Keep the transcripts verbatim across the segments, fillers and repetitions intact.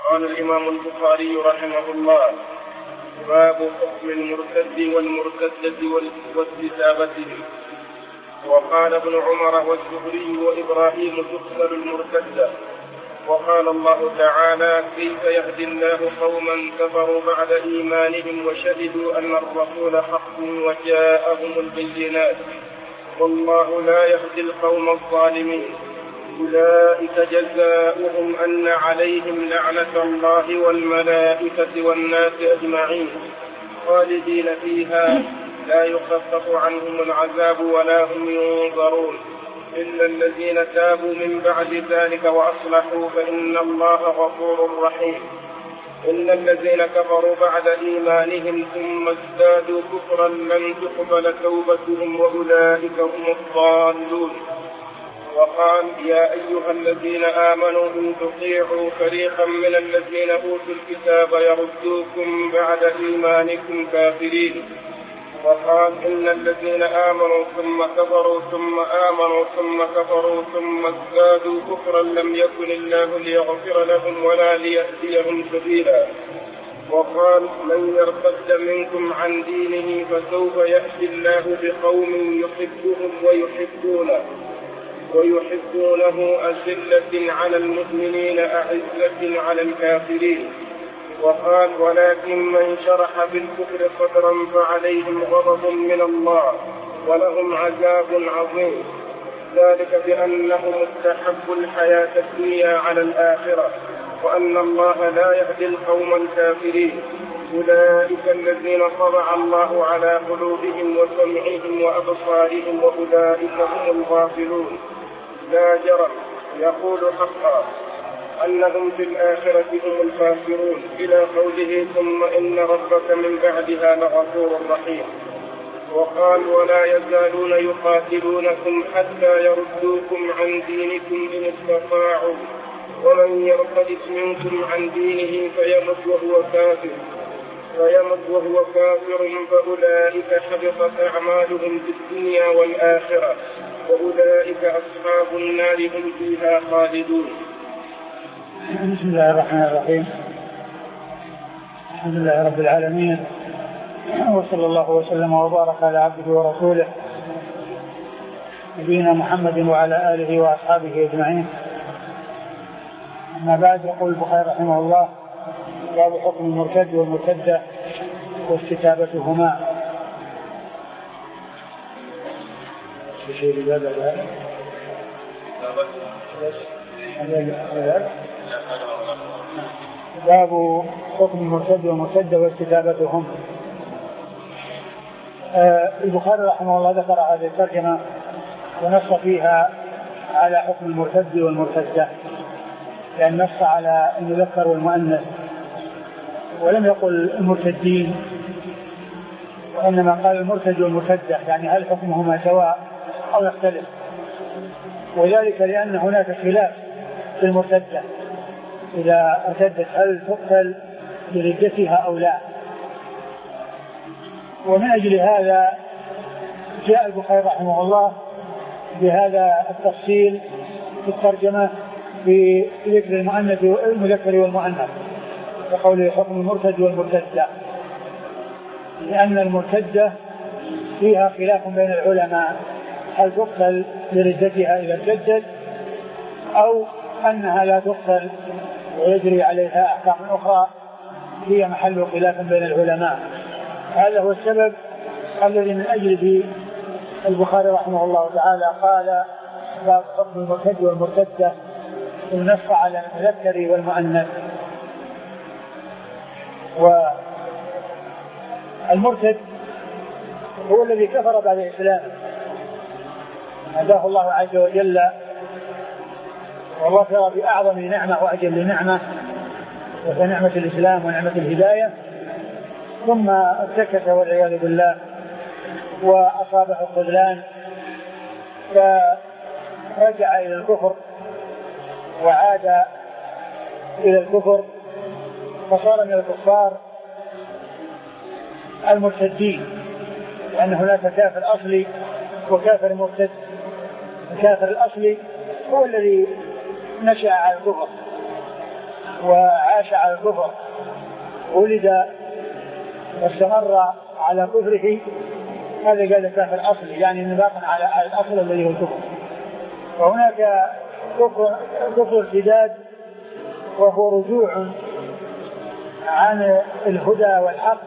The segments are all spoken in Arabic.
قال الإمام البخاري رحمه الله: باب حكم المرتد والمرتدة واستتابتهم. وقال ابن عمر والزهري وإبراهيم: تقتل المرتدة. وقال الله تعالى: كيف يهدي الله قوما كفروا بعد إيمانهم وشهدوا أن الرسول حق وجاءهم البينات والله لا يهدي القوم الظالمين. أولئك جزاؤهم أن عليهم لعنة الله والملائكة والناس أجمعين خالدين فيها لا يخفف عنهم العذاب ولا هم ينظرون إلا الذين تابوا من بعد ذلك وأصلحوا فإن الله غفور رحيم. إن الذين كفروا بعد إيمانهم ثم ازدادوا كفرا لن تقبل توبتهم وأولئك هم الضالون. وقال: يا أيها الذين آمنوا إن تطيعوا فريقا من الذين أوتوا الكتاب يردوكم بعد إيمانكم كافرين. وقال: إن الذين آمنوا ثم كفروا ثم آمنوا ثم كفروا ثم ازدادوا كفرا لم يكن الله ليغفر لهم ولا ليهديهم سبيلا. وقال: من يرتد منكم عن دينه فسوف يأتي الله بقوم يحبهم ويحبونه ويحبونه أذلة على المؤمنين أعزة على الكافرين. وقال: ولكن من شرح بالكفر صدرا فعليهم غضب من الله ولهم عذاب عظيم. ذلك بأنهم استحبوا الحياة الدنيا على الآخرة وأن الله لا يهدي القوم الكافرين. أولئك الذين طبع الله على قلوبهم وسمعهم وأبصارهم وأولئك هم الغافلون. لا جرم يقول حقا أنهم في الآخرة هم الخاسرون إلى قوله: ثم إن ربك من بعدها لغفور رحيم. وقال: ولا يزالون يقاتلونكم حتى يردوكم عن دينكم إن استطاعوا ومن يرتد منكم عن دينه فيمت وهو كافر فيمت وهو كافر فأولئك حبطت أعمالهم في الدنيا والآخرة وأولئك أصحاب النار هم فيها خالدون. بسم الله الرحمن الرحيم. الحمد لله رب العالمين، وصلى الله وسلم وبارك على عبده ورسوله نبينا محمد وعلى آله وأصحابه أجمعين. أما بعد، يقول البخاري رحمه الله: باب حكم المرتد والمرتدة واستتابتهما. باب حكم المرتد والمرتدة واستتابتهم. آه البخاري رحمه الله ذكر هذه الترجمة ونص فيها على حكم المرتد والمرتدة، لأن نص على المذكر والمؤنث ولم يقل المرتدين، وإنما قال المرتد والمرتدة، يعني هل حكمهما سواء أو يختلف. وذلك لأن هناك خلاف في المرتدة إذا ارتدت هل تقتل بردتها أو لا. ومن أجل هذا جاء البخاري رحمه الله بهذا التفصيل في الترجمة في ذكر المؤنث والمذكر والمؤنث، وقوله حكم المرتد والمرتدة، لأن المرتدة فيها خلاف بين العلماء هل تقتل بردتها إذا ارتدت أو أنها لا تقتل ويجري عليها أحكام أخرى، هي محل خلاف بين العلماء. هذا هو السبب الذي من أجله البخاري رحمه الله تعالى قال: باب حكم المرتد والمرتدة، ونص على المذكر والمؤنث. والمرتد هو الذي كفر بعد إسلامه، هداه الله عز وجل وظفر بأعظم نعمة وأجل نعمة، وهي نعمة الإسلام ونعمة الهداية، ثم ارتكس والعياذ بالله وأصابه الخذلان فرجع إلى الكفر وعاد إلى الكفر، فصار من الكفار المرتدين، لأن هناك كافر أصلي وكافر مرتد. الكافر الأصلي هو الذي نشأ على الكفر وعاش على الكفر، ولد واستمر على كفره، هذا قال كافر أصلي، يعني نباقا على الأصل الذي هو الكفر. وهناك كفر كفر ارتداد، وهو رجوع عن الهدى والحق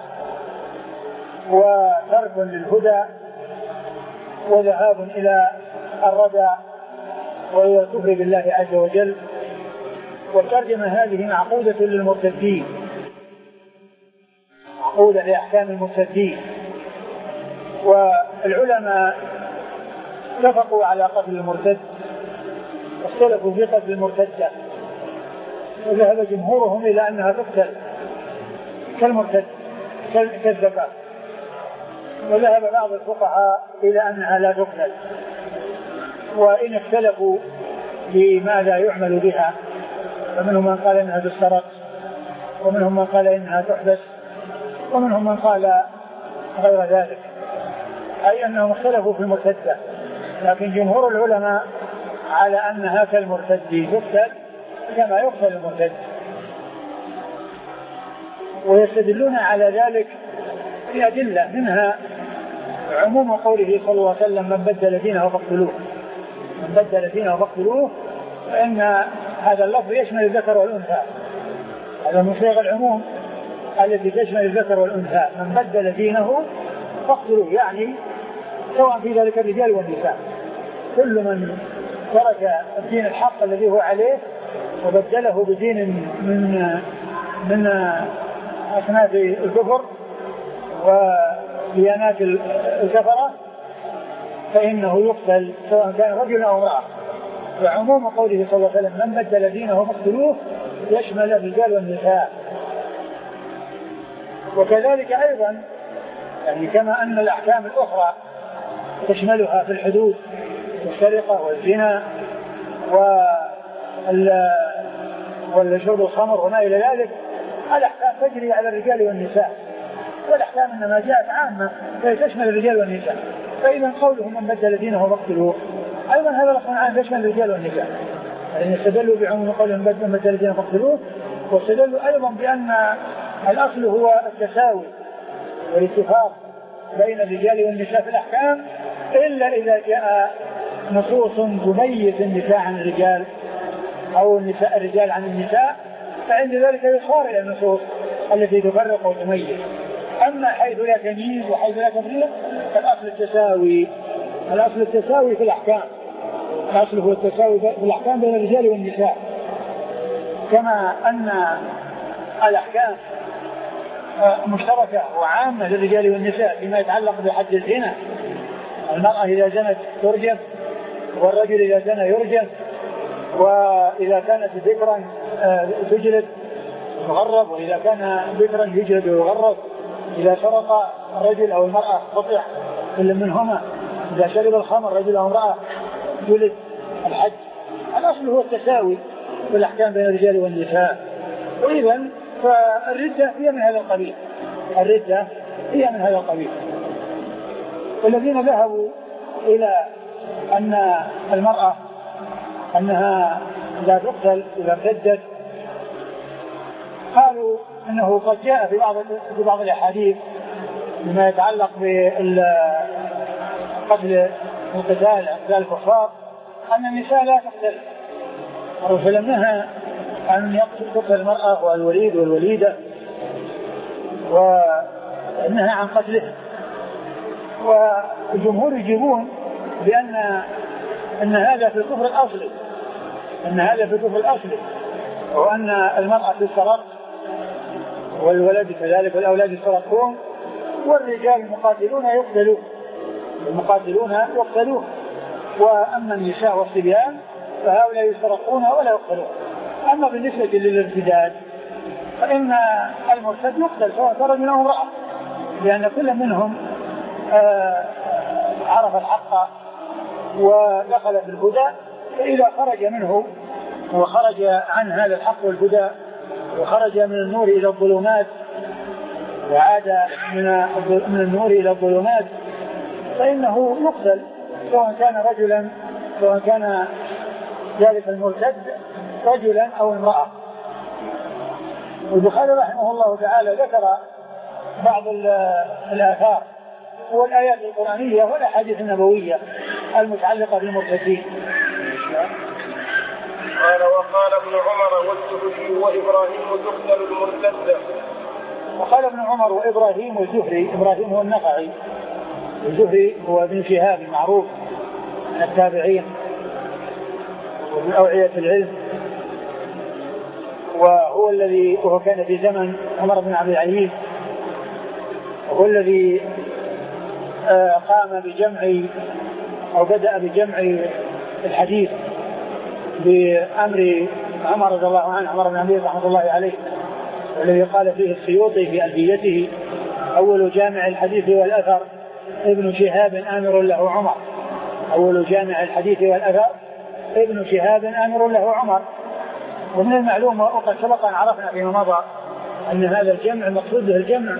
وترك للهدى وذهاب إلى الردى وإلى الكفر بالله عز وجل. والترجمة هذه معقودة للمرتدين، معقودة لأحكام المرتدين. والعلماء اتفقوا على قتل المرتد واختلفوا في قتل المرتدة، وذهب جمهورهم إلى أنها تقتل كالمرتد كالزكاة، وذهب بعض الفقهاء إلى أنها لا تقتل، وإن اختلفوا بماذا يعمل بها، فمنهم من قال إنها تسترق، ومنهم من قال إنها تحبس، ومنهم من قال غير ذلك، أي أنهم اختلفوا في المرتدة. لكن جمهور العلماء على أنها كالمرتد تقتل كما يقتل المرتد، ويستدلون على ذلك في أدلة، منها عموم قوله صلى الله عليه وسلم: من بدل دينه فاقتلوه، من بدل دينه فاقتلوه، فإن هذا اللفظ يشمل الذكر والأنثى، هذا من صيغ العموم التي تشمل الذكر والأنثى. من بدل دينه فاقتلوه، يعني سواء في ذلك الرجال والنساء، كل من ترك الدين الحق الذي هو عليه وبدله بدين من من أصناف الكفر وديانات الكفرة فإنه يقتل سواء كان رجل أو امرأة. وعموم قوله صلى الله عليه وسلم: من بدل دينه فاقتلوه، يشمل الرجال والنساء. وكذلك أيضا يعني كما أن الأحكام الأخرى تشملها في الحدود والسرقة والزنا والشرب الخمر وما إلى ذلك، الأحكام تجري على الرجال والنساء، والأحكام إنما جاءت عامة تشمل الرجال والنساء. فإذا قولهم من بدل دينه فاقتلوه أيضا هذا الأصل عام يشمل الرجال والنساء، يعني استدلوا بعموم قولهم من بدل دينه فاقتلوه، واستدلوا أيضا بأن الأصل هو التساوي والاتفاق بين الرجال والنساء في الأحكام، إلا إذا جاء نصوص تميز النساء عن الرجال أو النساء الرجال عن النساء، فعند ذلك يصار إلى النصوص التي تفرق وتميز. أما حيث لا تمييز وحيث لا تفريق فالأصل التساوي، الأصل التساوي في الأحكام، الأصل هو التساوي في الأحكام بين الرجال والنساء. كما أن الأحكام مشتركة وعامة للرجال والنساء فيما يتعلق بحد الزنا، المرأة إذا زنت ترجم، والرجل إذا زنى يرجم، وإذا كانت ذكرا تجلد يغرب، وإذا كان ذكرا يجلد ويغرب، إذا سرق الرجل أو المرأة قطع كل منهما، إذا شرب الخمر رجل أو امرأة جلد الحج. الأصل هو التساوي في الأحكام بين الرجال والنساء. وإذا فالردة هي من هذا القبيل، الردة هي من هذا القبيل. والذين ذهبوا إلى أن المرأة أنها لا تقتل إذا ارتدت قالوا أنه قد جاء في بعض في بعض الأحاديث بما يتعلق بقتل القتال قتال الكفار أن النساء لا تقتل، الرسول نهى أن تقتل المرأة والوليد والوليدة، ونهى عن قتله. والجمهور يجيبون بأن أن هذا في الكفر الأصلي، أن هذا في الكفر الأصلي، وأن المرأة تسرق والولد كذلك والأولاد يسرقون، والرجال المقاتلون يقتلون، المقاتلون يقتلون، وأما النساء والصبيان فهؤلاء يسرقون ولا يقتلون. أما بالنسبة للارتداد فإن المرتد يقتل سواء كان رجل أو امرأة، لأن كل منهم آه عرف الحق ودخل في الهدى، فإذا خرج منه وخرج عن هذا الحق والهدى وخرج من النور إلى الظلمات وعاد من النور إلى الظلمات فإنه يقتل سواء كان رجلا، سواء كان ذلك المرتد رجلا أو امرأة. والبخاري رحمه الله تعالى ذكر بعض الآثار والآيات القرآنية والأحاديث النبوية المتعلقة بالمرتدين. قال وقال ابن عمر والزهري وإبراهيم تقتل المرتدة. وقال ابن عمر وإبراهيم والزهري، إبراهيم هو النخعي، الزهري هو ابن شهاب المعروف من التابعين ومن أوعية العلم، وهو الذي وهو كان في زمن عمر بن عبد العزيز، وهو الذي قام بجمع أو بدأ بجمع الحديث بأمر عمر رضي الله عنه، عمر بن عبد العزيز رحمة الله عليه، والذي قال فيه السيوطي في ألفيته: أول جامع الحديث والأثر ابن شهاب آمر له عمر. أول جامع الحديث والأثر ابن شهاب آمر له عمر. ومن المعلوم وقد سبق أن عرفنا فيما مضى أن هذا الجمع مقصود به الجمع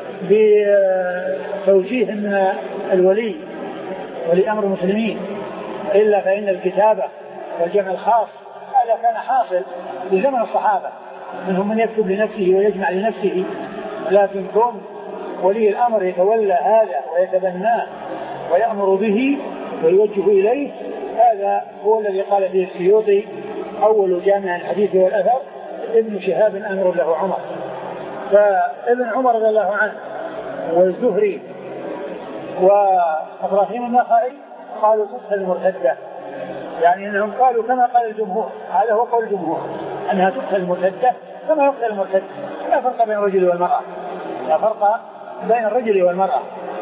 بتوجيه من الولي ولي أمر المسلمين، إلا فإن الكتابة والجمع الخاص هذا كان حاصل في زمن الصحابة، منهم من يكتب لنفسه ويجمع لنفسه، لكن كون ولي الأمر يتولى هذا ويتبناه ويأمر به ويوجه إليه، هذا هو الذي قال فيه السيوطي: أول جامع الحديث والأثر ابن شهاب أمر له عمر. فابن عمر رضي الله عنه والزهري وإبراهيم النخعي قالوا تقتل المرتدة، يعني أنهم قالوا كما قال الجمهور، هذا هو قول الجمهور، أنها تقتل المرتدة كما يقتل المرتد، لا فرق بين الرجل والمرأة، لا فرق بين الرجل والمرأة.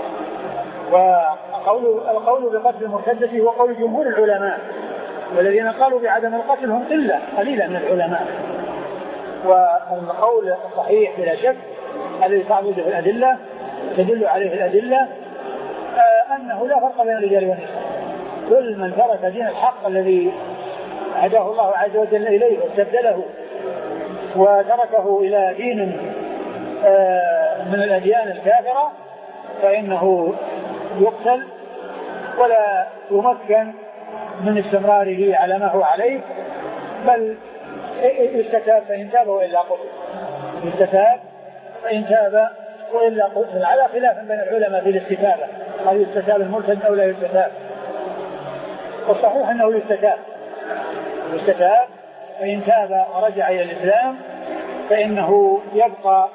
وقول القول بقتل المرتدة هو قول جمهور العلماء، والذين قالوا بعدم القتل هم قلة قليلة من العلماء. والقول الصحيح بلا شك الذي تعبده الأدلة تدل عليه الأدلة آه أنه لا فرق بين الرجال والنساء، كل من ترك دين الحق الذي هداه الله عز وجل إليه واستبدله وتركه إلى دين آه من الأديان الكافرة فإنه يقتل ولا يمكن من استمراره على ما هو عليه، بل يستتاب فإن تاب وإلا قتل، يستتاب فإن تاب وإلا قتل، على خلاف بين العلماء في الاستتابة، هل يستتاب المرتد أو لا يستتاب؟ والصحيح أنه يستتاب، يستتاب فإن تاب ورجع إلى الإسلام فإنه يبقى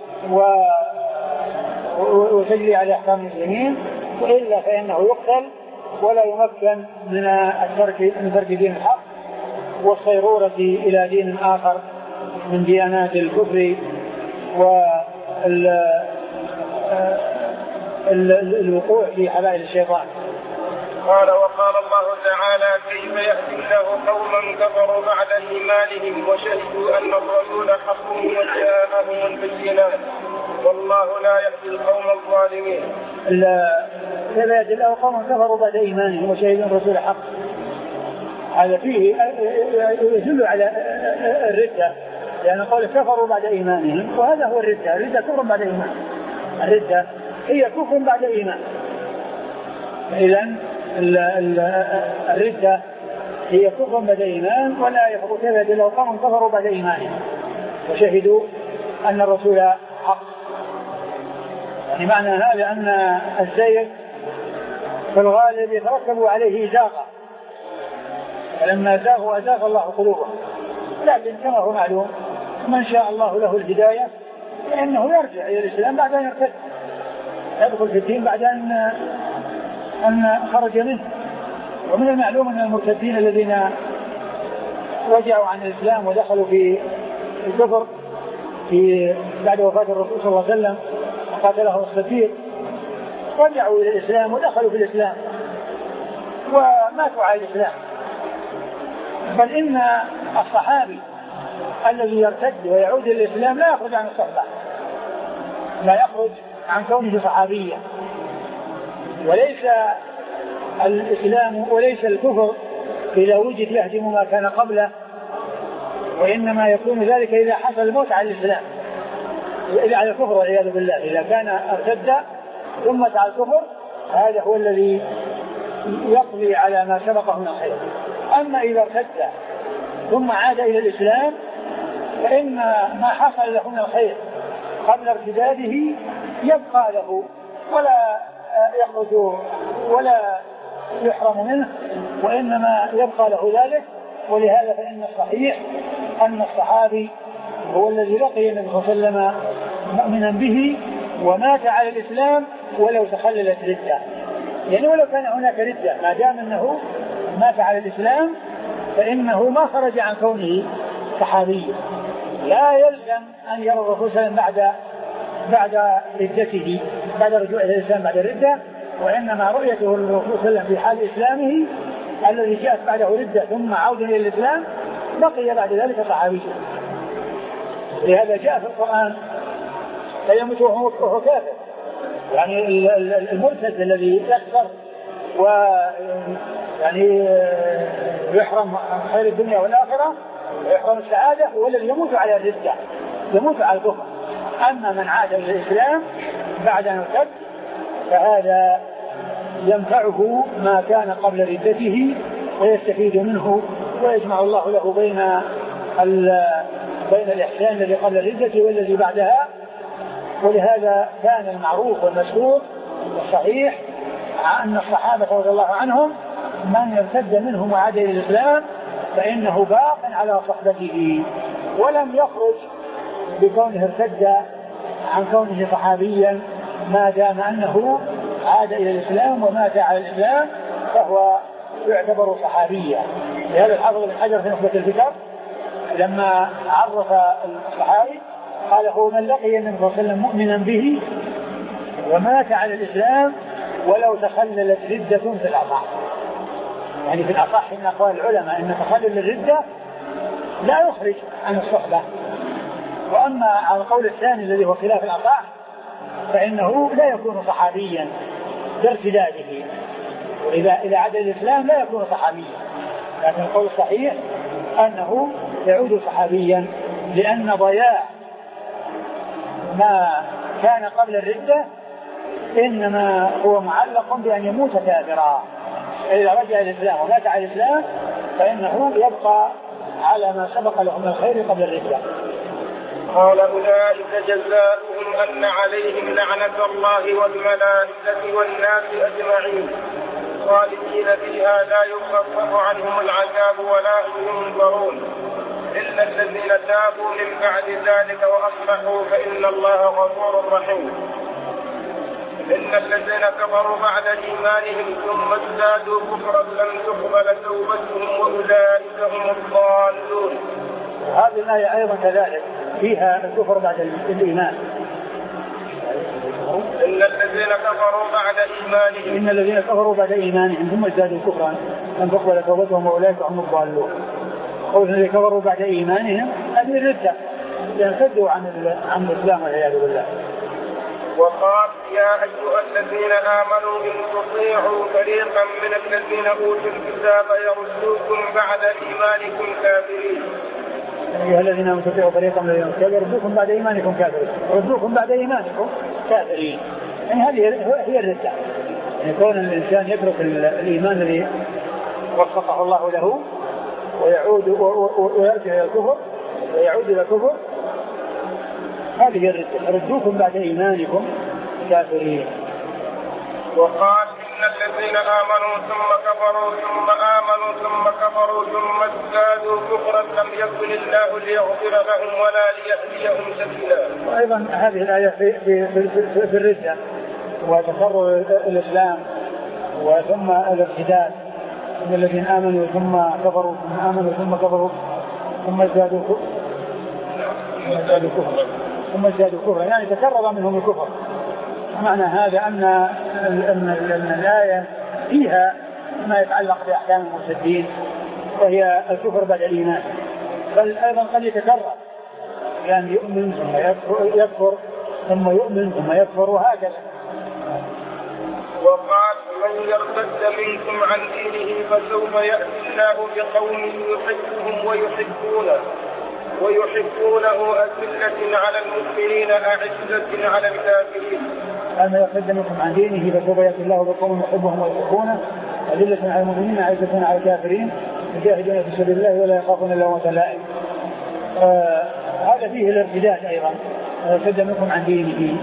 وتجري على أحكام المسلمين، وإلا فإنه يقتل ولا يمكن من الترك من ترك دين الحق والصيرورة إلى دين آخر من ديانات الكفر والوقوع في حبائل الشيطان. قال وقال الله تعالى: كيف يهدي الله قوما كفروا بعد إيمانهم وشهدوا أن الرسول حق وجاءهم البينات والله لا يهدي القوم الظالمين. كيف يهدي الله قوما كفروا بعد إيمانهم وشهدوا أن الرسول حق، هذا فيه يدل على الردة، لأن يعني قول كفروا بعد إيمانهم، وهذا هو الردة، الردة كفر بعد إيمان، الردة هي كفر بعد إيمان. إذن الردة هي كفر بعد إيمان، ولا يفرق كيف يهدي الله قوما كفروا بعد إيمانهم وشهدوا أن الرسول حق. يعني معنى هذا أن الزيغ في الغالب يترتب عليه زاغة، فلما زاغوا أزاغ الله قلوبهم، لكن كما هو معلوم من شاء الله له الهداية فإنه يرجع إلى الإسلام بعد أن يرتد، يدخل في الدين بعد أن أن خرج منه. ومن المعلوم أن المرتدين الذين رجعوا عن الإسلام ودخلوا في الكفر في بعد وفاة الرسول صلى الله عليه وسلم وقاتله الصديق رجعوا إلى الإسلام ودخلوا في الإسلام وماتوا على الإسلام، بل إن الصحابي الذي يرتد ويعود إلى الإسلام لا يخرج عن الصحبة، لا يخرج عن كونه صحابيا، وليس الإسلام وليس الكفر إذا وجد يهدم ما كان قبله، وإنما يكون ذلك إذا حصل الموت على الإسلام، إذا على الكفر والعياذ بالله. إذا كان ارتد ثم على الكفر هذا هو الذي يقضي على ما سبقه من الخير. أما إذا ارتد ثم عاد إلى الإسلام فإن ما حصل له من الخير قبل ارتداده يبقى له ولا يخرج ولا يحرم منه، وإنما يبقى له ذلك. ولهذا فإن الصحيح أن الصحابي هو الذي لقي النبي صلى الله عليه وسلم مؤمنا به ومات على الإسلام ولو تخللت ردة، يعني ولو كان هناك ردة ما دام أنه مات على الإسلام فإنه ما خرج عن كونه صحابيا. لا يلزم أن يرى الرسول صلى الله عليه وسلم بعد بعد ردته بعد رجوعه إلى الإسلام بعد الردة، وإنما رؤيته للرسول صلى الله عليه وسلم في حال إسلامه الذي جاءت بعده ردة ثم عودة إلى الإسلام بقي بعد ذلك صحابيا. لهذا جاء في القرآن فيموت وهو كافر، يعني المرتد الذي يكفر و يعني يحرم خير الدنيا والآخرة ويحرم السعادة هو الذي يموت على الردة يموت على الكفر. أما من عاد إلى الإسلام بعد أن ارتد فهذا ينفعه ما كان قبل ردته ويستفيد منه ويجمع الله له بين بين الإحسان الذي قبل الردة والذي بعدها. ولهذا كان المعروف والمشهور والصحيح أن الصحابة رضي الله عنهم من ارتد منهم وعاد إلى الإسلام فإنه باق على صحبته ولم يخرج بكونه ارتد عن كونه صحابيا ما دام أنه عاد إلى الإسلام ومات على الإسلام فهو يعتبر صحابيا. لهذا الحافظ بن حجر في نخبة الفكر لما عرف الصحابي قال هو من لقي النبي صلى الله عليه وسلم مؤمنا به ومات على الإسلام ولو تخللت ردة في الأصح. يعني في الأصح من أقوال العلماء أن تخلل الردة لا يخرج عن الصحبة، وأما على القول الثاني الذي هو خلاف الأصح فإنه لا يكون صحابيا بارتداده، وإذا إذا عاد الإسلام لا يكون صحابيا. لكن القول الصحيح أنه يعود صحابيا لأن ضياع ما كان قبل الردة إنما هو معلق بأن يموت كافرا. إذا رجع الإسلام ومات على الإسلام فإنه يبقى على ما سبق له من الخير قبل الردة. قال أولئك جزاؤهم أن عليهم لعنة الله والملائكة والناس أجمعين خالدين فيها لا يخفف عنهم العذاب ولا هم ينظرون إلا الذين تابوا من بعد ذلك وأصلحوا فإن الله غفور رحيم. إن الذين كفروا بعد إيمانهم ثم ازدادوا كفرا لم تقبل توبتهم وأولئك هم الضالون. هذه الآية أيضا كذلك فيها الكفر بعد الإيمان. إن الذين كفروا بعد إيمانهم إن الذين كفروا بعد إيمانهم ثم ازدادوا كفرا لم تقبل توبتهم وأولئك هم الضالون. قول الذين كفروا بعد إيمانهم هذه الردة يرتدوا عن عن الإسلام والعياذ بالله. وقال يا أيها الذين آمنوا إن تطيعوا فريقا من الذين أوتوا الكتاب يردوكم بعد إيمانكم كافرين. يا الذين آمنوا تطيعوا فريقا من الذين أوتوا الكتاب يردوكم بعد إيمانكم كافرين يردوكم بعد إيمانكم كافرين. يعني هذه هي الردة، يعني كون الإنسان يترك الإيمان الذي وفقه الله له ويعود ويرجع إلى الكفر ويعود إلى الكفر هذه الردة. يردوكم بعد إيمانكم كافرين. وقال إن الذين آمنوا ثم كفروا ثم آمنوا ثم كفروا ثم ازدادوا كفرا لم يكن الله ليغفر لهم ولا ليهديهم سبيلا. وأيضا هذه الآية في في في, في, في الردة وتكرر الإسلام وثم الارتداد. إن الذين آمنوا ثم كفروا ثم آمنوا ثم كفروا ثم ازدادوا كفرا ثم ازدادوا كفرا يعني تكرر منهم الكفر. معنى هذا أن أن أن الآية فيها ما يتعلق بأحكام المرتدين وهي الكفر بعد الإيمان، بل أيضا قد يتكرر يعني يؤمن ثم يكفر ثم يؤمن ثم يكفر وهكذا. وقال من يرتد منكم عن دينه فسوف يأتي الله بقوم يحبهم ويحبونه ويحبونه أذلة على المؤمنين أعزة على الكافرين. أما يرتد منكم عن دينه فسوف يأتي الله بقوم يحبهم ويحبونه أذلة على المؤمنين أعزة على الكافرين يجاهدون في سبيل الله ولا يخافون لومة لائم. وهذا فيه الارتداد أيضا، ارتد منكم عن دينه.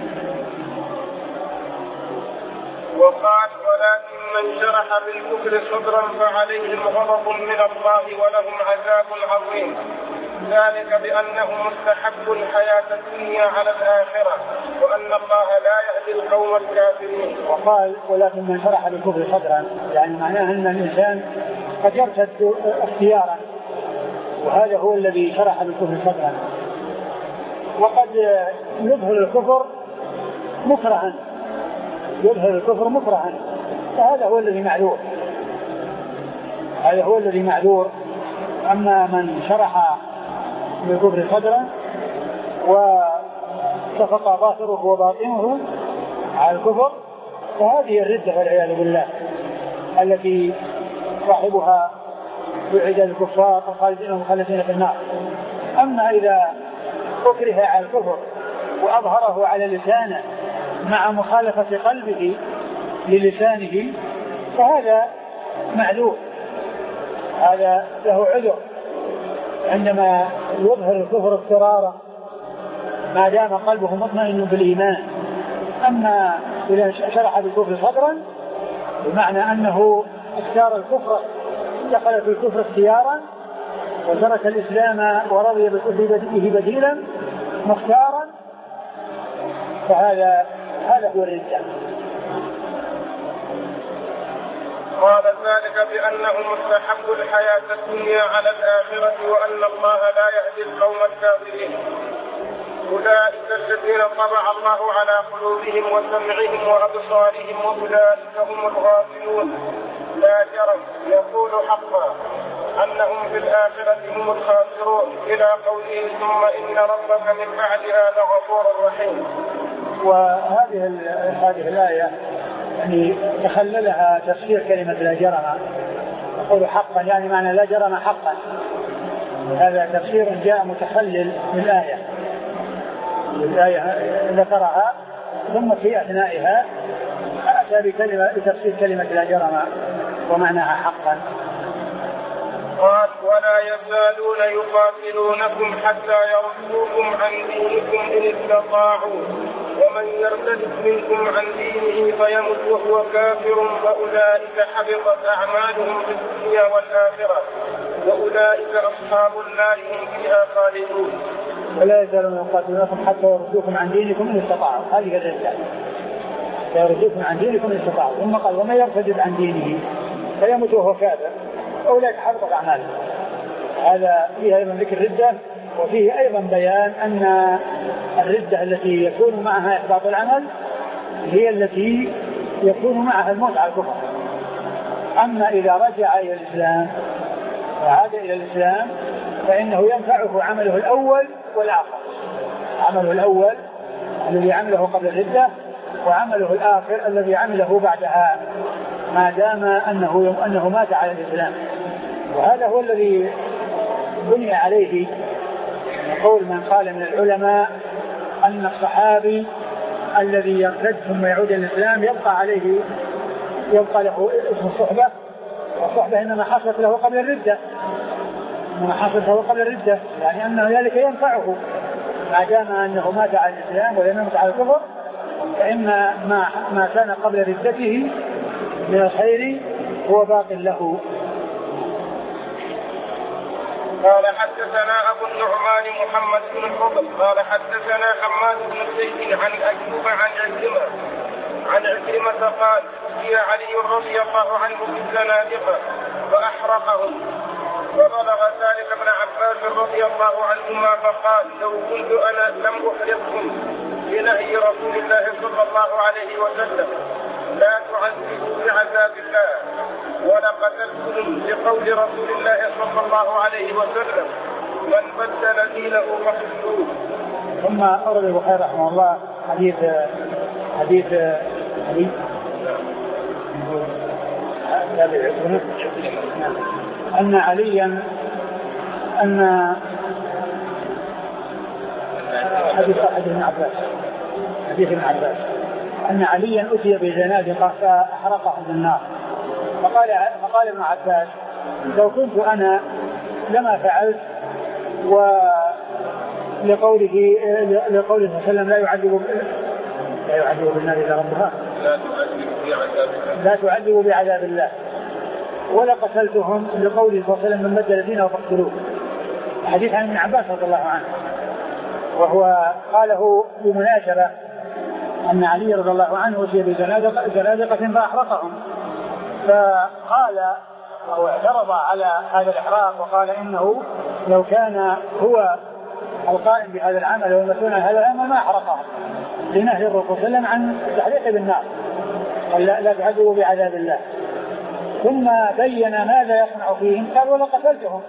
وقال ولكن من شرح بالكفر صدرا فعليهم غضب من الله ولهم عذاب عظيم، ذلك بأنهم مستحبوا الحياة الدنيا على الآخرة وأن الله لا يهدي القوم الكافرين. وقال ولكن من شرح بالكفر صدرا، يعني معناه أن الإنسان قد يرتد اختيارا، وهذا هو الذي شرح بالكفر صدرا، وقد يظهر الكفر مكرها، يظهر الكفر مكرها، فهذا هو الذي معذور، هذا هو الذي معذور. أما من شرح بالكفر صدرا واتفق ظاهره وباطنه على الكفر فهذه الردة والعياذ بالله التي صاحبها يعيد الكفار وخالدين ومخلدين في النار. أما إذا أكره على الكفر وأظهره على لسانه مع مخالفة قلبه للسانه فهذا معذور، هذا له عذر عندما يظهر الكفر اضطرارا ما دام قلبه مطمئن بالإيمان. أما إذا شرح بالكفر صدرا بمعنى أنه اختار الكفر، دخل في الكفر اختيارا وترك الإسلام ورضي بالكفر بديلا مختارا، فهذا هذا هو الردة. قال ذلك بأنهم مستحبوا الحياة الدنيا على الآخرة وأن الله لا يهدي القوم الكافرين. أولئك الذين طبع الله على قلوبهم وسمعهم وأبصارهم وأولئك هم الغافلون. لا جرم يقول حقا أنهم في الآخرة هم الخاسرون إلى قوله ثم إن ربك من بعدها لغفور رحيم. وهذه هذه الآية يعني تخللها تفسير كلمة لا جرم، يقول حقا يعني معنى لا جرم حقا، هذا تفسير جاء متخلل للآية. الآية ذكرها ثم في أثنائها أتى بكلمة بتفسير كلمة لا جرم ومعناها حقا. قال ولا يزالون يقاتلونكم حتى يردوكم عن دينكم إن استطاعوا ومن يرتد منكم عن دينه فيمت وهو كافر فأولئك حبطت أعمالهم في الدنيا والآخرة وأولئك أصحاب النار هم فيها خالدون. ولا يزالون يقاتلونكم حتى يردوكم عن دينكم إن استطاعوا، هذه الرسالة، يردوكم عن دينكم إن استطاعوا. ثم قال ومن يرتد عن دينه فيمت وهو كافر أولئك حبطت أعمالهم. هذا فيها أيضا ذكر الردة، وفيه أيضا بيان أن الردة التي يكون معها إحباط العمل هي التي يكون معها الموت على الكفر. أما إذا رجع إلى الإسلام وعاد إلى الإسلام فإنه ينفعه عمله الأول والآخر، عمله الأول الذي عمله قبل الردة وعمله الآخر الذي عمله بعدها ما دام أنه, أنه مات على الإسلام. وهذا هو الذي بني عليه قول من قال من العلماء أن الصحابي الذي يرتد ثم يعود إلى الإسلام يبقى عليه يبقى له اسم الصحبة، والصحبة إنما حصلت له قبل الردة، إنما حصلت له قبل الردة، يعني أنه ذلك ينفعه ما دام أنه مات على الإسلام ولم يمت على الكفر، فإن ما, ما كان قبل ردته من الخير هو باق له. قال حدثنا أبو النعمان محمد بن الفضل قال حدثنا حماد بن زيد عن أيوب عن عكرمة عن عكرمة قال هي علي رضي الله عنه في الزنادقة فأحرقهم، فبلغ ذلك ابن عباس رضي الله عنهما فقال لو كنت أنا لم أحرقهم بنهي رسول الله صلى الله عليه وسلم لا تعذبوا بعذاب الله ولقتلتهم لقول رسول الله صلى الله عليه وسلم من بدل دينه فاقتلوه. ثم أورد البخاري رحمه الله حديث حديث حديث أن عليا أن حديث حديث ابن عباس حديث ابن عباس أن عليا أتي بزنادقة فأحرقهم بالنار، فقال فقال ابن عباس لو كنت أنا لما فعلت لقوله لقوله صلى الله عليه وسلم لا يعذب لا يعذب بالنار إلا ربها لا تعذب بعذاب الله، ولا قتلتهم لقوله صلى الله عليه وسلم من بدل دينه فاقتلوه. حديث عن ابن عباس رضي الله عنه، وهو قاله بمناسبة أن علي رضي الله عنه أتي بزنادقة فأحرقهم، فقال أو اعترض على هذا الإحراق وقال إنه لو كان هو القائم بهذا العمل ويمثلون هذا العمل ما أحرقهم، لنهي الرسول صلى الله عليه وسلم عن التحريق بالنار، قال لا, لا تعذبوا بعذاب الله. ثم بين ماذا يصنع فيهم، قال ولا قتلتهم،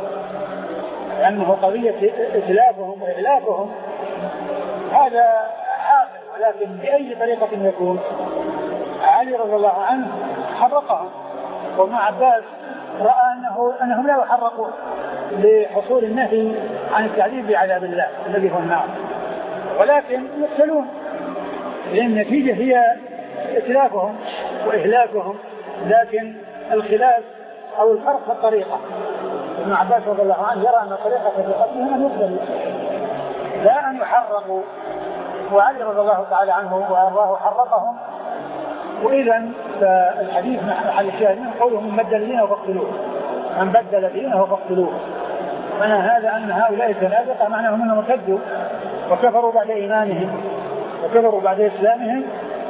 لأنه قضية إتلافهم وإهلاكهم هذا حاصل، ولكن بأي طريقة يكون. علي رضي الله عنه حرقهم، وابن عباس رأى أنه أنهم لا يحرقون لحصول النهي عن التعذيب بعذاب الله الذي هو النار، ولكن يقتلون، لأن النتيجة هي إتلافهم وإهلاكهم، لكن الخلاف أو الفرق في الطريقة. ابن عباس رضي الله عنه يرى أن الطريقة في قتلهم أن يقتلوا لا أن يحرقوا، وعلي رضي الله تعالى عنه وأرضاه حرقهم. وإذا فالحديث محل الشاهد من قوله من بدل دينه فاقتلوه، من بدل دينه فاقتلوه، معنى هذا أن هؤلاء الزنادقة معناهم أنهم ارتدوا وكفروا بعد إيمانهم وكفروا بعد إسلامهم،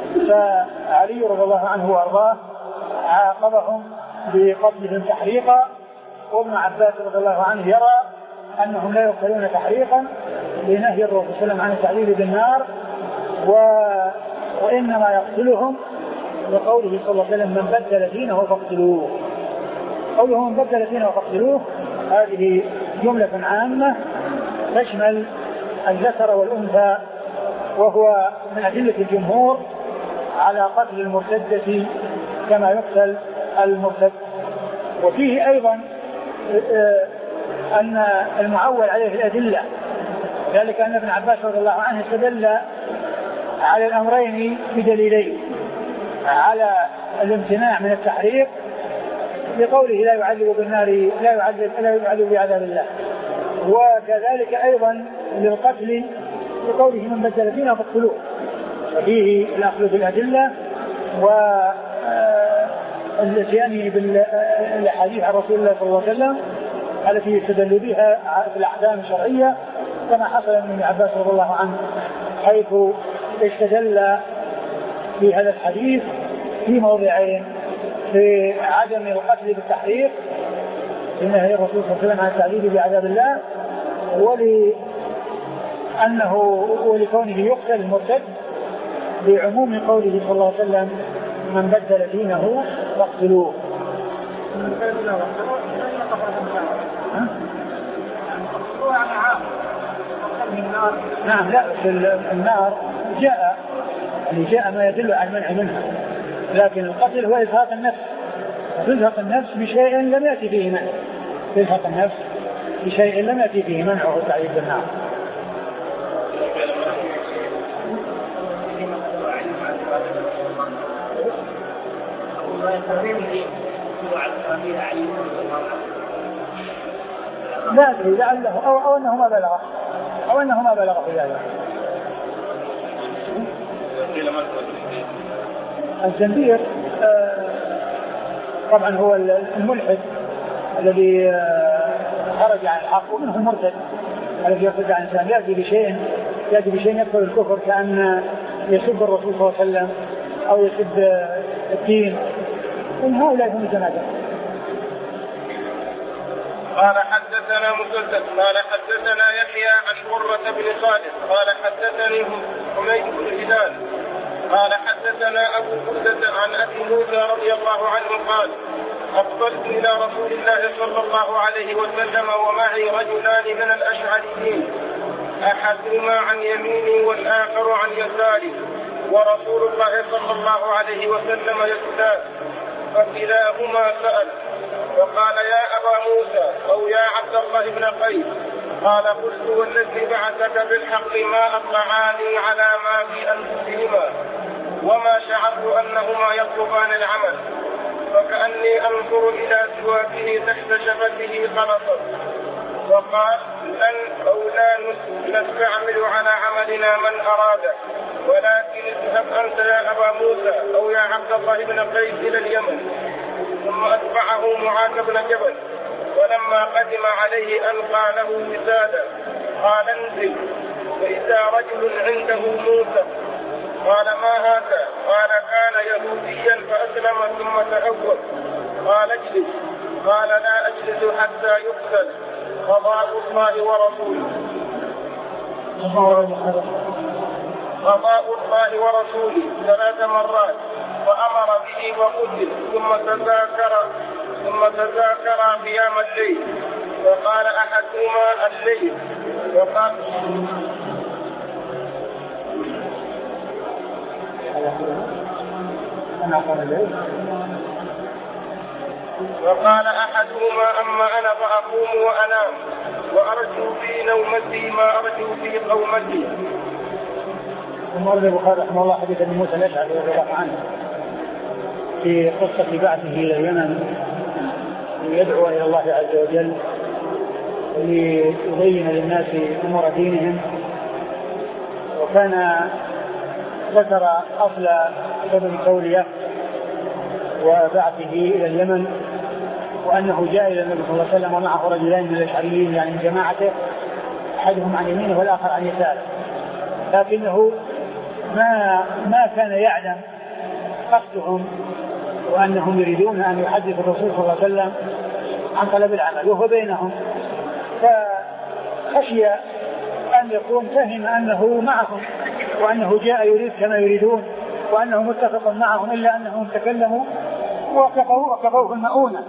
فعلي رضي الله عنه وأرضاه عاقبهم بقتلهم تحريقا، وابن عباس رضي الله عنه يرى أنهم لا يقتلون تحريقا لنهي الرسول صلى الله عليه وسلم عن التعذيب بالنار، و... وإنما يقتلهم لقوله صلى الله عليه وسلم من بدل دينه فاقتلوه. قوله من بدل دينه فاقتلوه هذه جملة عامة تشمل الذكر والأنثى، وهو من أدلة الجمهور على قتل المرتدة كما يقتل المرتد. وفيه أيضا أن المعول عليه الأدلة، ذلك أن ابن عباس رضي الله عنه استدل على الأمرين بدليلين، على الامتناع من التحريق بقوله لا يعذب بالنار لا يعذب لا يعذب بعذاب الله، وكذلك أيضا للقتل بقوله من بدل دينه فاقتلوه. ففيه الأخذ بالأدلة والاتيان بالأحاديث عن رسول الله صلى الله عليه وسلم التي يستدل بها في الأحكام الشرعية، كما حصل من ابن عباس رضي الله عنه حيث استدل في هذا الحديث في موضعين: في عدم القتل بالتحريق لنهي الرسول صلى الله عليه وسلم عن التعذيب بعذاب الله، ولأنه ولكونه يقتل المرتد بعموم قوله صلى الله عليه وسلم من بدل دينه فاقتلوه. نعم، لا في النار جاء اللي جاء ما يدل على المنع منها، لكن القتل هو إزهاق النفس، تزهق النفس بشيء لم يأتي فيه منع، تزهق النفس بشيء لم يأتي فيه منع وتعذيب بالنار. لا أدري لعله أو, أو أنه ما بلغ أو أنه ما بلغ في ذلك. الزنديق آه طبعا هو الملحد الذي آه خرج عن الحق، ومنه المرتد الذي يرتد عن الإسلام، يأتي بشيء يأتي بشيء يدخل الكفر، كأن يسب الرسول صلى الله عليه وسلم أو يسب آه الدين، إن هؤلاء هم الزنادقة. قال حدثنا مسدد قال حدثنا يحيى عن قرة بن خالد قال حدثني حميد بن هلال قال حدثنا أبو بردة عن أبي موسى رضي الله عنه قال أقبلت إلى رسول الله صلى الله عليه وسلم ومعي رجلان من الأشعريين، أحدهما عن يميني والآخر عن يساري، ورسول الله صلى الله عليه وسلم يسلان، فكلاهما سأل وقال يا أبا موسى أو يا عبد الله بن قيس، قال قلت والذي بعثك بالحق ما أطلعاني على ما في أنفسهما وما شعرت أنهما يطلبان العمل، فكأني أنظر إلى سواكه تحت شفته خلصت. وقال لن أو لا إلينا من أراده، ولكن اذهب أنت يا أبا موسى أو يا عبد الله بن قيس إلى اليمن. ثم أتبعه معاذ بن جبل، ولما قدم عليه ألقى له وسادا قال انزل، فإذا رجل عنده موسى. قال ما هذا؟ قال كان يهوديا فأسلم ثم تهود. قال اجلس. قال لا أجلس حتى يقتل، قضاء الله ورسوله. قضاء الله ورسوله ثلاث مرات، وأمر به وقتل. ثم تذاكر ثم تذاكر قيام الليل، وقال أحدهما الليل وقال وقال أحدهما أما أنا فأقوم وأنام، وأرجو في نومتي ما أرجو في قومتي. ثم ورد البخاري رحمه الله حديث ابن موسى الأشعري رضي الله عنه في قصة بعثه إلى اليمن ليدعو إلى الله عز وجل ليبين للناس أمور دينهم. وكان ذكر أصل سبب تولية وبعثه إلى اليمن، وأنه جاء إلى النبي صلى الله عليه وسلم ومعه رجلين من الأشعريين يعني من جماعته، أحدهم عن يمينه والآخر عن يساره، لكنه ما ما كان يعلم قصدهم وأنهم يريدون أن يحدث الرسول صلى الله عليه وسلم عن طلب العمل وهو بينهم، فخشي أن يكون فهم أنه معهم وأنه جاء يريد كما يريدون وأنه متفق معهم، إلا أنهم تكلموا وكفوا وكفوا في المؤونة.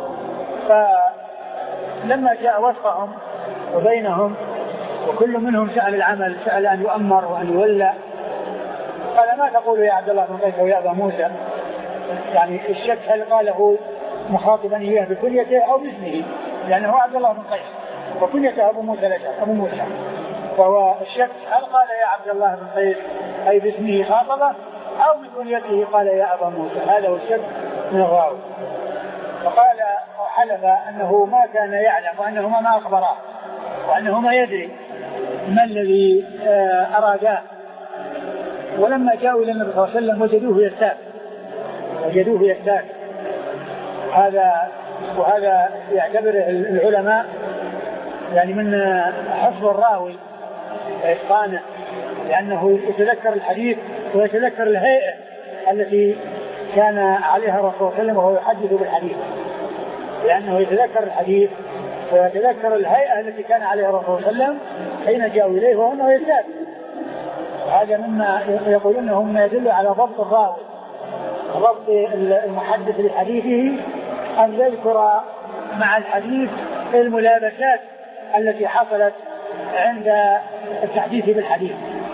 فلما جاء وفقهم وبينهم وكل منهم سأل العمل، سأل أن يؤمر وأن يولى، قال ما تقول يا عبد الله بن قيس ويا أبا موسى؟ يعني الشك هل قاله مخاطبا إياه بكنيته أو باسمه، لأنه عبد الله بن قيس وكنيته أبو موسى الأشعري أبو موسى، فهو الشك هل قال يا عبد الله بن قيس أي باسمه خاطبه أو بكنيته قال يا أبا موسى. هذا هو الشك من الراوي. فقال وحلف أنه ما كان يعلم وأنه ما أخبره وأنه ما يدري ما الذي أراداه. ولما جاءوا إلى النبي صلى الله عليه وسلم وجدوه يستاك وجدوه يستاك هذا وهذا يعتبر العلماء يعني من حفظ الراوي وإتقانه، لأنه يتذكر الحديث ويتذكر الهيئة التي كان عليها الرسول صلى الله عليه وسلم وهو يحدث بالحديث، لأنه يتذكر الحديث ويتذكر الهيئة التي كان عليها الرسول صلى الله عليه وسلم حين جاءوا إليه وهو يستاك. هذا مما يقولونه مما يدل على ضبط الراوي ضبط المحدث لحديثه، أن يذكر مع الحديث الملابسات التي حصلت عند التحديث بالحديث،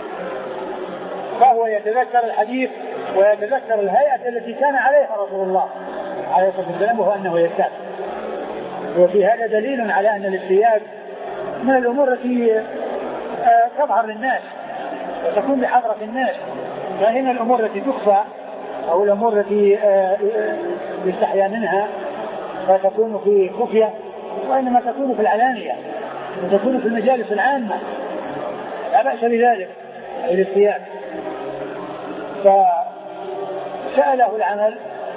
فهو يتذكر الحديث ويتذكر الهيئة التي كان عليها رسول الله عليه الصلاة والسلام وهو أنه يستاك. وفي هذا دليل على أن الاستياك من الأمور التي تظهر للناس وتكون بحضرة الناس، فهنا الأمور التي تخفى أو الأمور التي يستحيا منها فتكون في خفية، وإنما تكون في العلانية وتكون في المجالس العامة، لا بأس بذلك الاستياك. فسأله العمل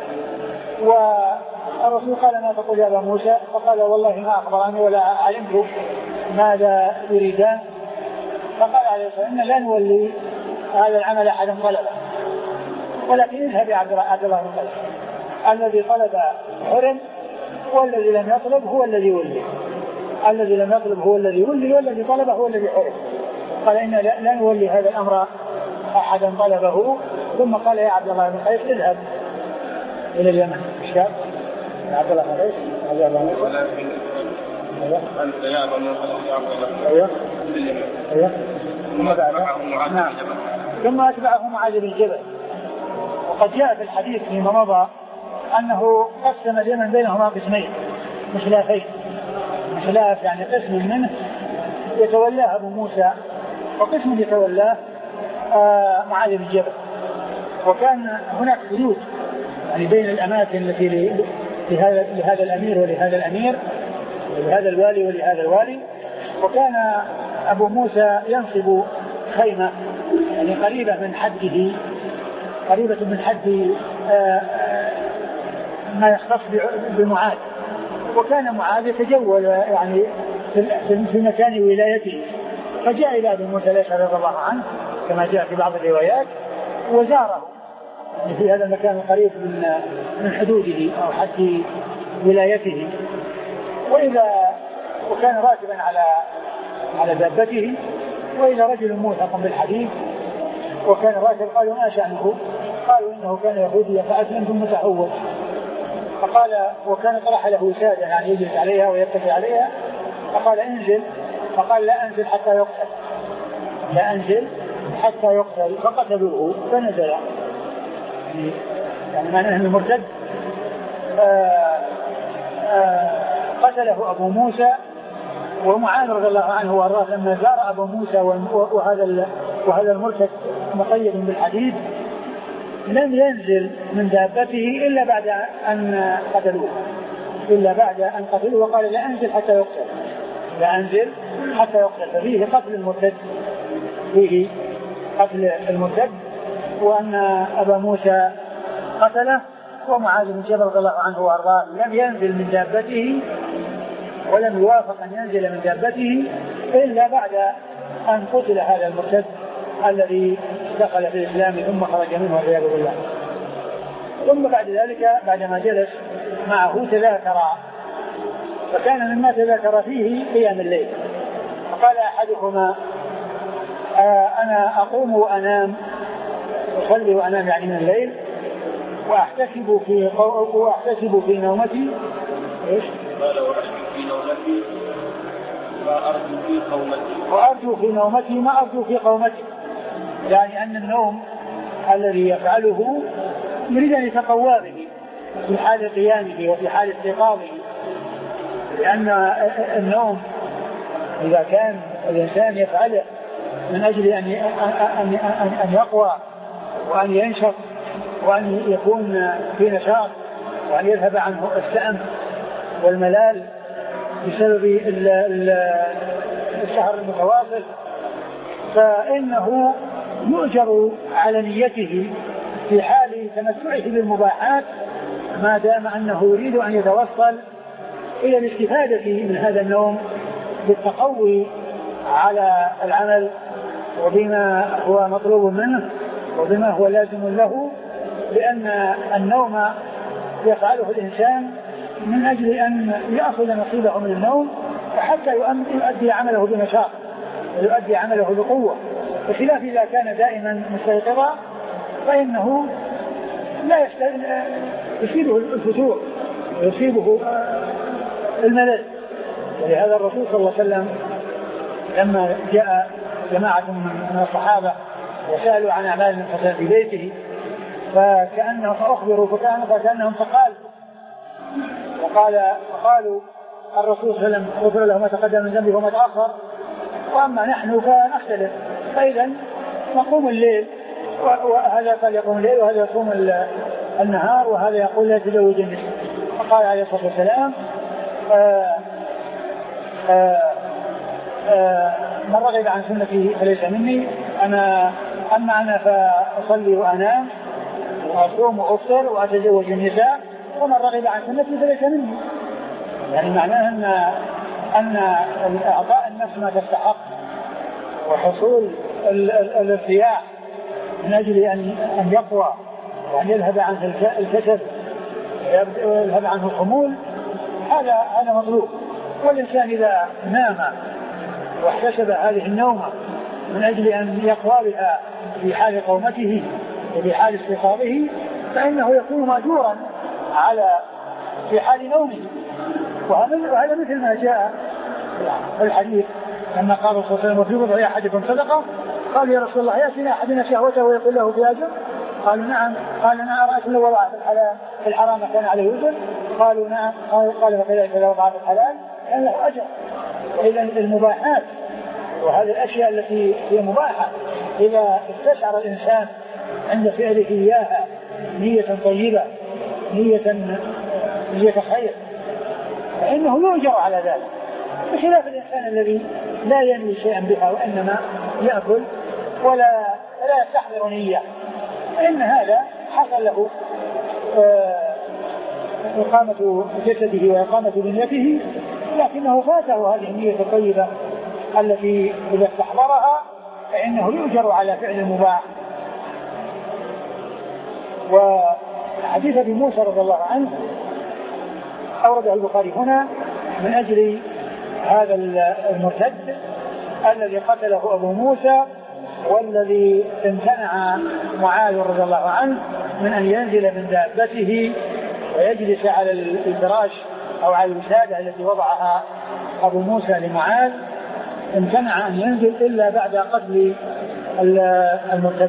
والرسول قال ما تقول يا أبا موسى؟ فقال والله ما أخبرني ولا علمت ماذا يريدان. فقال عليه الصلاة والسلام لا نولي هذا العمل أحد طلبه، ولكن اذهب يا عبد الله بن قيس، الذي طلب حرم والذي لم يطلب هو الذي يولي، الذي لم يطلب هو الذي يولي والذي طلبه هو الذي حرم. قال إن لا نولي هذا الأمر أحدا طلبه. ثم قال يا عبد الله بن قيس اذهب إلى اليمن. الشاب يا عبد الله بن قيس يا الله أنت يا أبا موسى أيوه أيوه ثم أتبعه معاذ بن جبل ثم أتبعه معاذ بن جبل. وقد جاء في الحديث فيما مضى أنه قسم اليمن بينهما قسمين مخلافين، مخلاف يعني قسم منه يتولاه أبو موسى وقسم يتولاه آه معاذ بن جبل. وكان هناك حدود يعني بين الأماكن التي لهذا لهذا الأمير ولهذا الأمير ولهذا الوالي ولهذا الوالي. وكان أبو موسى ينصب خيمة يعني قريبة من حده، قريبة من حد ما يختص بمعاذ، وكان معاذ يتجول يعني في مكان ولايته، فجاء إلى أبي موسى الأشعري رضي الله عنه كما جاء في بعض الروايات وزاره في هذا المكان القريب من من حدوده أو حد ولايته، وإذا وكان راكبا على على دابته، وإذا رجل موثق بالحديث وكان راكب، قالوا ما شأنه؟ قالوا إنه كان يهوديا فأسلم ثم تحول، فقال وكان طرح له وسادة يعني يجلس عليها ويتكئ عليها، فقال انزل، فقال لا أنزل حتى يقتل، لا أنزل حتى يقتل، فقتلوه فنزل. يعني معناه أن المرتد آآ آآ قتله أبو موسى، ومعاذ رضي الله عنه وارضاه لما زار أبو موسى وهذا وهذا المرتد مقيد بالحديد لم ينزل من دابته إلا بعد أن قتلوه، إلا بعد أن قتلوه، وقال لا أنزل حتى يقتل، لا أنزل حتى يقتل. ففيه قتل المرتد، فيه قتل المرتد، وأن أبا موسى قتله، ومعاذ بن جبل رضي الله عنه وارضاه لم ينزل من دابته ولم يوافق أن ينزل من دابته إلا بعد أن قتل هذا المرتد الذي دخل في الإسلام ثم خرج منه والعياذ بالله. ثم بعد ذلك بعدما جلس معه تذاكر، فكان مما تذاكر فيه قيام الليل، فقال أحدهما آه أنا أقوم وأنام، أصلي وأنام يعني من الليل، وأحتسب في وأحتسب في نومتي إيش؟ قال وأحتسب في نومتي ما أرجو في قومتي، وأرجو في نومتي ما أرجو في قومتي، يعني أن النوم الذي يفعله يريد أن يتقوى به في حال قيامه وفي حال استيقاظه، لأن النوم إذا كان الإنسان يفعله من أجل أن أن أن يقوى وأن ينشط وأن يكون في نشاط وأن يذهب عنه السأم والملال بسبب السهر المتواصل، فإنه يؤجر على نيته في حال تمتعه بالمباحات ما دام أنه يريد أن يتوصل إلى الاستفادة من هذا النوم بالتقوي على العمل وبما هو مطلوب منه وبما هو لازم له، لأن النوم يفعله الإنسان من أجل أن يأخذ نصيبه من النوم وحتى يؤدي عمله بنشاط ويؤدي عمله بقوة، بخلاف إذا كان دائما مستيقظا فإنه لا يصيبه الفتور ويصيبه الملل. ولهذا الرسول صلى الله عليه وسلم لما جاء جماعة من الصحابة وسألوا عن أعمال الفساد في بيته فكأنهم أخبروا فكأن فكأنهم فقال وقال فقالوا الرسول صلى الله عليه وسلم غفر له ما تقدم من ذنبه وما تأخر، وأما نحن فنختلف، فإذا نقوم الليل وهذا قال يقوم الليل وهذا يقوم النهار وهذا يقول لا تزوج النساء. فقال عليه الصلاة والسلام آآ آآ آآ من رغب عن سنتي فليس مني، أنا أما أنا فأصلي وأنام وأصوم وأفطر وأتزوج النساء، ومن رغب عن سنتي فليس مني. يعني معناه أن أن إعطاء النفس ما تستحق وحصول الارتياح من أجل أن أن يقوى وأن يذهب عنه الكسل ويذهب عنه الخمول، هذا هذا مطلوب. والإنسان إذا نام واحتسب هذه النومة من أجل أن يقوى بها في حال قومته وفي حال استيقاظه فإنه يكون مأجورا على في حال نومه. وهذا مثل ما جاء في الحديث لما قال صلى الله عليه وسلم وفي وضع أحدكم صدقة، قال يا رسول الله يأتينا أحدنا شهوته ويقول له في أجر؟ قالوا نعم. قال أنا أرأيت لو وضع في الحلال في الحرام كان عليه أجر؟ قالوا نعم. قال فكذلك لو وضع في الحلال كان له أجر. إذا المباحات وهذه الأشياء التي هي مباحة إذا استشعر الإنسان عند فعله إياها نية طيبة نية نية خير فإنه يؤجر على ذلك، بخلاف الإنسان الذي لا ينوي شيئا بها وإنما يأكل ولا لا يستحضر نية، فإن هذا حصل له إقامة جسده وإقامة بنيته، لكنه فاته هذه النية الطيبة التي إذا استحضرها فإنه يؤجر على فعل المباح. وحديث ابي موسى رضي الله عنه أورده البخاري هنا من أجل هذا المرتد الذي قتله أبو موسى، والذي امتنع معاذ رضي الله عنه من أن ينزل من دابته ويجلس على الفراش أو على الوسادة التي وضعها أبو موسى لمعاذ، امتنع أن ينزل إلا بعد قتل المرتد.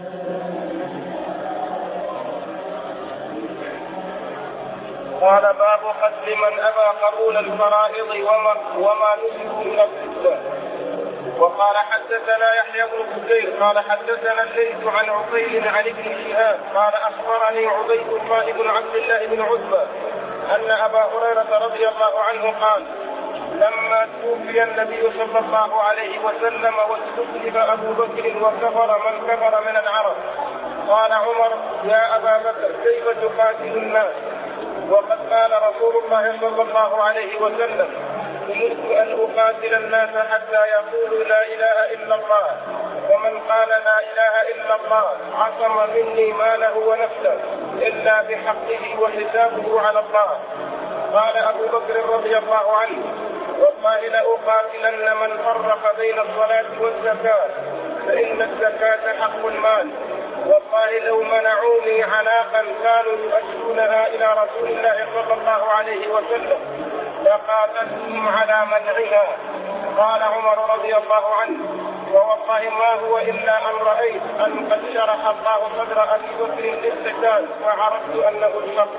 قال باب قتل من أبى قبول الفرائض وما, وما نسبه من الردة. وقال حدثنا يحيى بن بكير قال حدثنا الليث عن عقيل عن ابن شهاب قال أخبرني عبيد الله بن عبد الله بن عتبة أن أبا هريرة رضي الله عنه قال لما توفي النبي صلى الله عليه وسلم واستخلف أبو بكر وكفر من كفر من العرب، قال عمر يا أبا بكر كيف تقاتل الناس وقد قال رسول الله صلى الله عليه وسلم أمرت أن أقاتل الناس حتى يقولوا لا إله إلا الله، ومن قال لا إله إلا الله عصم مني ماله ونفسه إلا بحقه وحسابه على الله. قال أبو بكر رضي الله عنه والله لأقاتلن من فرق بين الصلاة والزكاة فإن الزكاة حق المال، والله لو منعوني عناقا كانوا يؤدونها إلى رسول الله صلى الله عليه وسلم لقاتلتهم على منعها. قال عمر رضي الله عنه ووالله ما هو إلا أن رأيت أن قد شرح الله صدر أبي بكر للقتال وعرفت أنه الحق.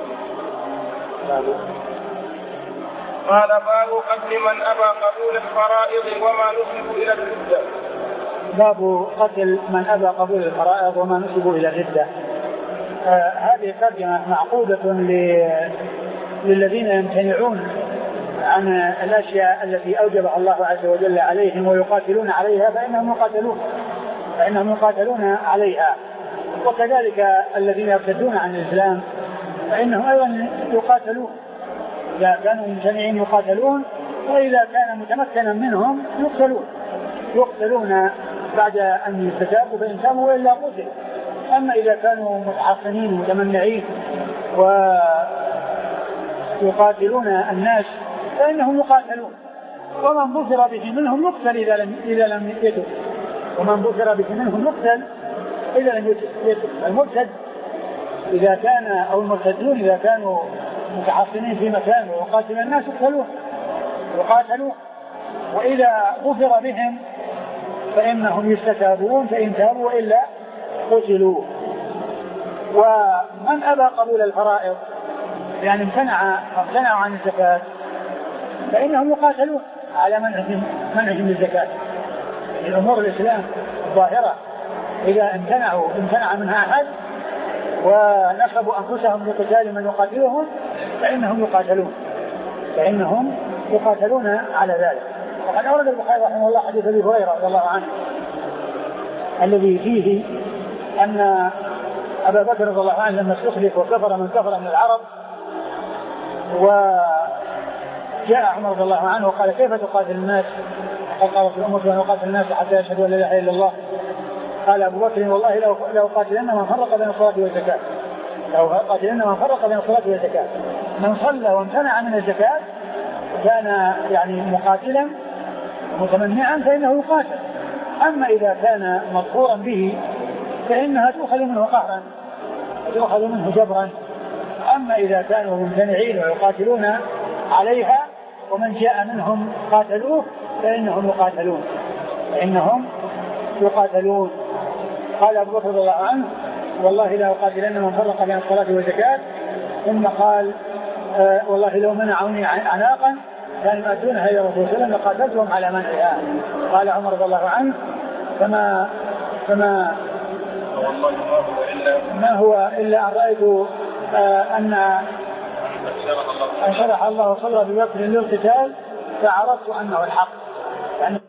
قال باب قتل من أبى قبول الفرائض وما نسب إلى الردة. باب قتل من أبى قبول الفرائض وما نسب إلى الردة. آه هذه ترجمة معقودة للذين يمتنعون عن الأشياء التي أوجبها الله عز وجل عليهم ويقاتلون عليها فإنهم يقاتلون فإنهم يقاتلون عليها، وكذلك الذين يرتدون عن الإسلام فإنهم أيضا يقاتلون، إذا كانوا ممتنعين يقاتلون، وإذا كان متمكنا منهم يقتلون يقتلون بعد أن يستتابوا فإن تابوا وإلا قتلوا. أما إذا كانوا متحصنين متمنعين ويقاتلون الناس فإنهم يقاتلون، ومن بصر به منهم يقتل إذا لم إذا لم يتب ومن بصر به منهم يقتل إذا لم يتب. المرتد إذا كان أو المرتدون إذا كانوا متحصنين في مكان ويقاتل الناس يقتلون يقاتلون وإذا غفر بهم فإنهم يستتابون فإن تابوا وإلا قتلوا. ومن أبى قبول الفرائض يعني امتنع امتنعوا عن الزكاة فإنهم يقاتلون على منعهم منعهم الزكاة. الأمور الإسلام الظاهرة إذا امتنعوا امتنع منها أحد ونصبوا أنفسهم لقتال من يقاتلهم فإنهم يقاتلون فإنهم يقاتلون على ذلك. وقد أورد البخاري رحمه الله حديث أبي هريرة رضي الله عنه الذي فيه أن أبا بكر رضي الله عنه لما استخلف وكفر من كفر من العرب وجاء عمر رضي الله عنه وقال كيف تقاتل الناس؟ قال رسول الله أن يقاتل الناس حتى يشهدوا أن لا إله إلا الله. قال أبو بكر والله لو لو قاتلن من فرق بين الصلاة والزكاة لو قاتلن من فرق بين الصلاة والزكاة من صلى وامتنع من الزكاة كان يعني مقاتلا متمنعا فإنه يقاتل. أما إذا كان مذكورا به فإنها تؤخذ منه قهرا وتؤخذ منه جبرا. أما إذا كانوا ممتنعين ويقاتلون عليها ومن جاء منهم قاتلوه فإنهم يقاتلون فإنهم يقاتلون. قال أبو بكر رضي الله عنه والله لا أقاتلن من فرق بين الصلاة والزكاة، ثم قال آه والله لو منعوني عناقا كانوا يؤدونها إلى رسول الله لقاتلتهم على منعها. قال عمر رضي الله عنه فما فما ما هو إلا أن رأيت آه أن أن شرح الله صدر أبي بكر للقتال فعرفت أنه الحق يعني